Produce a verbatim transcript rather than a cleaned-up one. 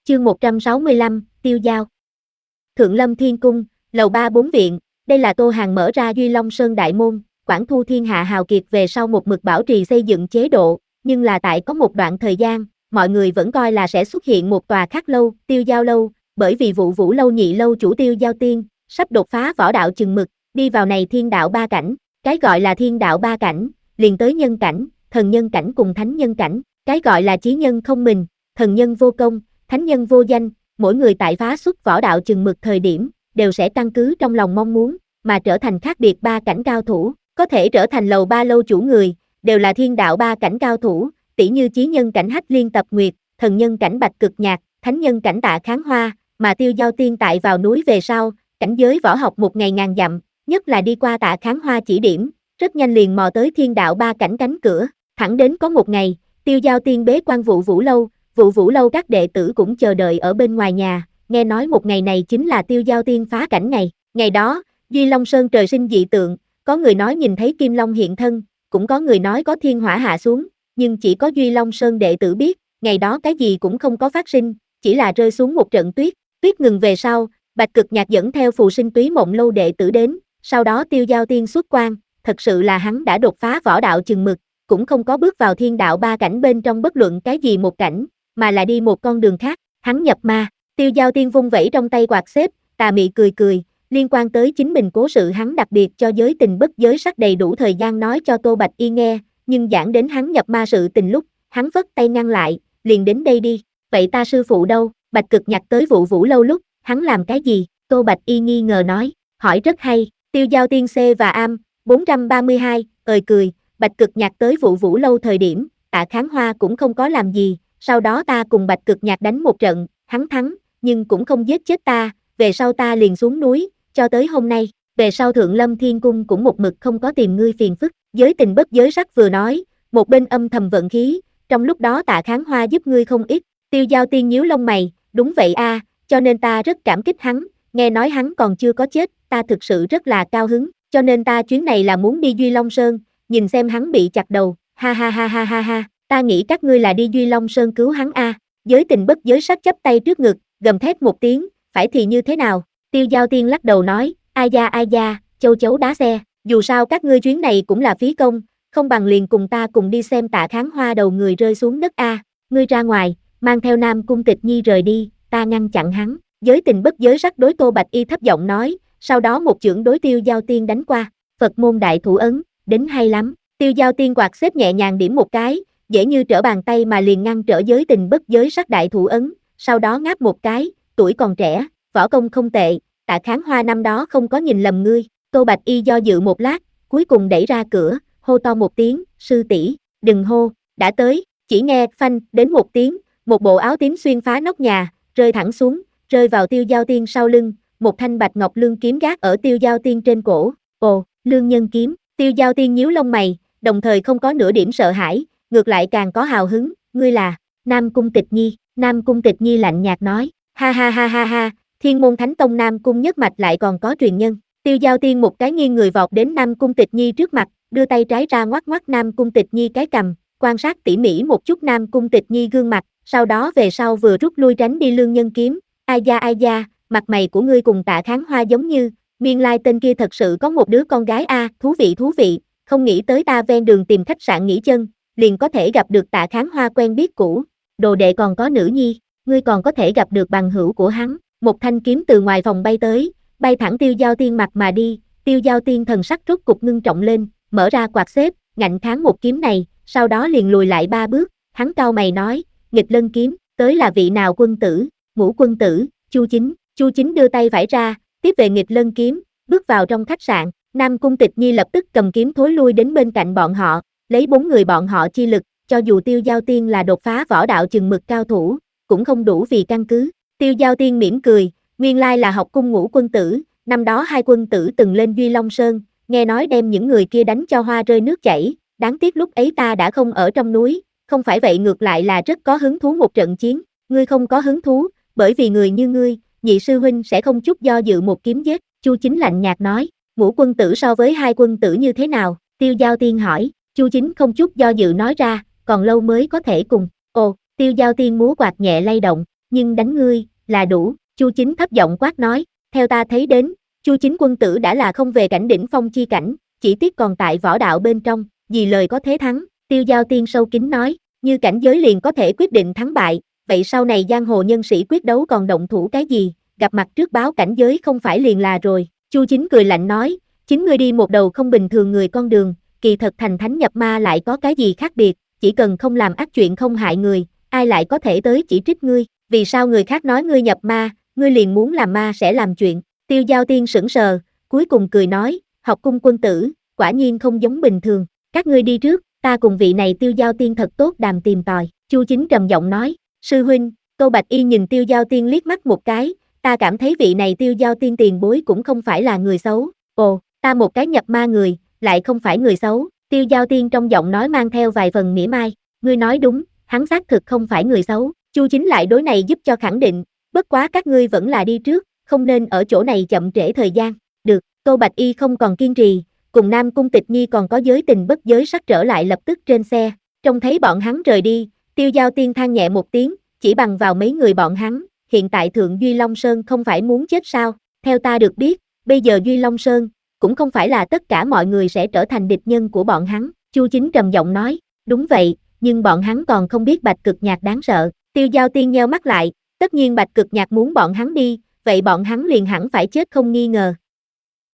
Chương một trăm sáu mươi lăm, Tiêu Dao. Thượng Lâm Thiên Cung, lầu ba bốn viện, đây là Tô Hàn mở ra Duy Long Sơn đại môn, quản thu thiên hạ hào kiệt về sau một mực bảo trì xây dựng chế độ, nhưng là tại có một đoạn thời gian, mọi người vẫn coi là sẽ xuất hiện một tòa khác lâu, Tiêu Dao lâu, bởi vì vụ Vũ lâu nhị lâu chủ Tiêu Dao Tiên, sắp đột phá võ đạo chừng mực, đi vào này thiên đạo ba cảnh, cái gọi là thiên đạo ba cảnh, liền tới nhân cảnh, thần nhân cảnh cùng thánh nhân cảnh, cái gọi là chí nhân không mình, thần nhân vô công, thánh nhân vô danh, mỗi người tại phá xuất võ đạo chừng mực thời điểm, đều sẽ căn cứ trong lòng mong muốn, mà trở thành khác biệt ba cảnh cao thủ, có thể trở thành lầu ba lâu chủ người, đều là thiên đạo ba cảnh cao thủ, tỷ như chí nhân cảnh Hách Liên Tập Nguyệt, thần nhân cảnh Bạch Cực Nhạc, thánh nhân cảnh Tạ Kháng Hoa, mà Tiêu Dao Tiên tại vào núi về sau, cảnh giới võ học một ngày ngàn dặm, nhất là đi qua Tạ Kháng Hoa chỉ điểm, rất nhanh liền mò tới thiên đạo ba cảnh cánh cửa, thẳng đến có một ngày, Tiêu Dao Tiên bế quan vụ Vũ lâu, vụ Vũ lâu các đệ tử cũng chờ đợi ở bên ngoài nhà, nghe nói một ngày này chính là Tiêu Dao Tiên phá cảnh ngày, ngày đó, Duy Long Sơn trời sinh dị tượng, có người nói nhìn thấy Kim Long hiện thân, cũng có người nói có thiên hỏa hạ xuống, nhưng chỉ có Duy Long Sơn đệ tử biết, ngày đó cái gì cũng không có phát sinh, chỉ là rơi xuống một trận tuyết, tuyết ngừng về sau, Bạch Cực Nhạc dẫn theo phù sinh túy mộng lâu đệ tử đến, sau đó Tiêu Dao Tiên xuất quan, thật sự là hắn đã đột phá võ đạo chừng mực, cũng không có bước vào thiên đạo ba cảnh bên trong bất luận cái gì một cảnh, mà là đi một con đường khác, hắn nhập ma, Tiêu Dao Tiên vung vẩy trong tay quạt xếp, tà mị cười cười, liên quan tới chính mình cố sự hắn đặc biệt cho giới tình bất giới sắc đầy đủ thời gian nói cho Tô Bạch Y nghe, nhưng giảng đến hắn nhập ma sự tình lúc, hắn vất tay ngăn lại, liền đến đây đi, vậy ta sư phụ đâu? Bạch Cực Nhạc tới vụ Vũ lâu lúc, hắn làm cái gì? Tô Bạch Y nghi ngờ nói, hỏi rất hay, Tiêu Dao Tiên C và Am, bốn trăm ba mươi hai, ời cười, Bạch Cực Nhạc tới vụ Vũ lâu thời điểm, Tạ Kháng Hoa cũng không có làm gì, sau đó ta cùng Bạch Cực Nhạc đánh một trận, hắn thắng, nhưng cũng không giết chết ta, về sau ta liền xuống núi, cho tới hôm nay, về sau Thượng Lâm Thiên Cung cũng một mực không có tìm ngươi phiền phức, giới tình bất giới sắc vừa nói, một bên âm thầm vận khí, trong lúc đó Tạ Kháng Hoa giúp ngươi không ít, Tiêu Dao Tiên nhíu lông mày, đúng vậy a, cho nên ta rất cảm kích hắn, nghe nói hắn còn chưa có chết, ta thực sự rất là cao hứng, cho nên ta chuyến này là muốn đi Duy Long Sơn, nhìn xem hắn bị chặt đầu, ha ha ha ha ha ha, ta nghĩ các ngươi là đi Duy Long Sơn cứu hắn a. Giới tình bất giới sắc chắp tay trước ngực, gầm thét một tiếng, phải thì như thế nào? Tiêu Dao Tiên lắc đầu nói, ai da ai da, châu chấu đá xe, dù sao các ngươi chuyến này cũng là phí công, không bằng liền cùng ta cùng đi xem Tạ Kháng Hoa đầu người rơi xuống đất a. Ngươi ra ngoài, mang theo Nam Cung Tịch Nhi rời đi, ta ngăn chặn hắn. Giới tình bất giới sắc đối Tô Bạch Y thấp giọng nói, sau đó một chưởng đối Tiêu Dao Tiên đánh qua, Phật môn đại thủ ấn, đến hay lắm. Tiêu Dao Tiên quạt xếp nhẹ nhàng điểm một cái, dễ như trở bàn tay mà liền ngăn trở giới tình bất giới sắc đại thủ ấn, sau đó ngáp một cái, tuổi còn trẻ, võ công không tệ, Tạ Kháng Hoa năm đó không có nhìn lầm ngươi. Tô Bạch Y do dự một lát, cuối cùng đẩy ra cửa, hô to một tiếng, sư tỷ, đừng hô, đã tới, chỉ nghe phanh đến một tiếng, một bộ áo tím xuyên phá nóc nhà, rơi thẳng xuống, rơi vào Tiêu Dao Tiên sau lưng, một thanh bạch ngọc lương kiếm gác ở Tiêu Dao Tiên trên cổ, ồ, lương nhân kiếm, Tiêu Dao Tiên nhíu lông mày, đồng thời không có nửa điểm sợ hãi, ngược lại càng có hào hứng, ngươi là Nam Cung Tịch Nhi. Nam Cung Tịch Nhi lạnh nhạt nói, ha ha ha ha ha, Thiên Môn Thánh Tông Nam Cung nhất mạch lại còn có truyền nhân. Tiêu Dao Tiên một cái nghiêng người vọt đến Nam Cung Tịch Nhi trước mặt, đưa tay trái ra ngoắc ngoắc Nam Cung Tịch Nhi cái cằm, quan sát tỉ mỉ một chút Nam Cung Tịch Nhi gương mặt, sau đó về sau vừa rút lui tránh đi lương nhân kiếm, ai da ai da, mặt mày của ngươi cùng Tạ Kháng Hoa giống như, nguyên lai tên kia thật sự có một đứa con gái a, thú vị thú vị, không nghĩ tới ta ven đường tìm khách sạn nghỉ chân, liền có thể gặp được Tạ Kháng Hoa quen biết cũ, đồ đệ còn có nữ nhi, ngươi còn có thể gặp được bằng hữu của hắn. Một thanh kiếm từ ngoài phòng bay tới, bay thẳng Tiêu Dao Tiên mặt mà đi, Tiêu Dao Tiên thần sắc rốt cục ngưng trọng lên, mở ra quạt xếp, ngạnh kháng một kiếm này, sau đó liền lùi lại ba bước, hắn cau mày nói, nghịch lân kiếm, tới là vị nào quân tử? Ngũ quân tử, Chu Chính. Chu Chính đưa tay vải ra, tiếp về nghịch lân kiếm, bước vào trong khách sạn, Nam Cung Tịch Nhi lập tức cầm kiếm thối lui đến bên cạnh bọn họ, lấy bốn người bọn họ chi lực, cho dù Tiêu Dao Tiên là đột phá võ đạo chừng mực cao thủ, cũng không đủ vì căn cứ. Tiêu Dao Tiên mỉm cười, nguyên lai là học cung Ngũ quân tử, năm đó hai quân tử từng lên Duy Long Sơn, nghe nói đem những người kia đánh cho hoa rơi nước chảy, đáng tiếc lúc ấy ta đã không ở trong núi, không phải vậy ngược lại là rất có hứng thú một trận chiến, ngươi không có hứng thú, bởi vì người như ngươi, nhị sư huynh sẽ không chút do dự một kiếm giết. Chu Chính lạnh nhạt nói, Ngũ quân tử so với hai quân tử như thế nào? Tiêu Dao Tiên hỏi, Chu Chính không chút do dự nói ra, còn lâu mới có thể cùng. Ồ, Tiêu Dao Tiên múa quạt nhẹ lay động, nhưng đánh ngươi, là đủ, Chu Chính thấp giọng quát nói, theo ta thấy đến, Chu Chính quân tử đã là không về cảnh đỉnh phong chi cảnh, chỉ tiếc còn tại võ đạo bên trong, vì lời có thế thắng, Tiêu Giao Tiên sâu kín nói, như cảnh giới liền có thể quyết định thắng bại, vậy sau này giang hồ nhân sĩ quyết đấu còn động thủ cái gì, gặp mặt trước báo cảnh giới không phải liền là rồi, Chu Chính cười lạnh nói, chính ngươi đi một đầu không bình thường người con đường, kỳ thật thành thánh nhập ma lại có cái gì khác biệt, chỉ cần không làm ác chuyện không hại người, ai lại có thể tới chỉ trích ngươi, vì sao người khác nói ngươi nhập ma, ngươi liền muốn làm ma sẽ làm chuyện, Tiêu Giao Tiên sững sờ, cuối cùng cười nói, học cung quân tử, quả nhiên không giống bình thường, các ngươi đi trước, ta cùng vị này Tiêu Giao Tiên thật tốt đàm tìm tòi, Chu Chính trầm giọng nói, sư huynh, Câu Bạch Y nhìn Tiêu Giao Tiên liếc mắt một cái, ta cảm thấy vị này Tiêu Giao Tiên tiền bối cũng không phải là người xấu, ồ, ta một cái nhập ma người, lại không phải người xấu, Tiêu Giao Tiên trong giọng nói mang theo vài phần mỉa mai, ngươi nói đúng, hắn xác thực không phải người xấu, Chu Chính lại đối này giúp cho khẳng định, bất quá các ngươi vẫn là đi trước, không nên ở chỗ này chậm trễ thời gian, được, Câu Bạch Y không còn kiên trì, cùng Nam Cung Tịch Nhi còn có giới tình bất giới sắc trở lại lập tức trên xe, trông thấy bọn hắn rời đi, Tiêu Giao Tiên than nhẹ một tiếng, chỉ bằng vào mấy người bọn hắn, hiện tại Thượng Duy Long Sơn không phải muốn chết sao, theo ta được biết, bây giờ Duy Long Sơn, cũng không phải là tất cả mọi người sẽ trở thành địch nhân của bọn hắn, Chu Chính trầm giọng nói, đúng vậy, nhưng bọn hắn còn không biết Bạch Cực Nhạc đáng sợ, Tiêu Giao Tiên nheo mắt lại, tất nhiên Bạch Cực Nhạc muốn bọn hắn đi, vậy bọn hắn liền hẳn phải chết không nghi ngờ,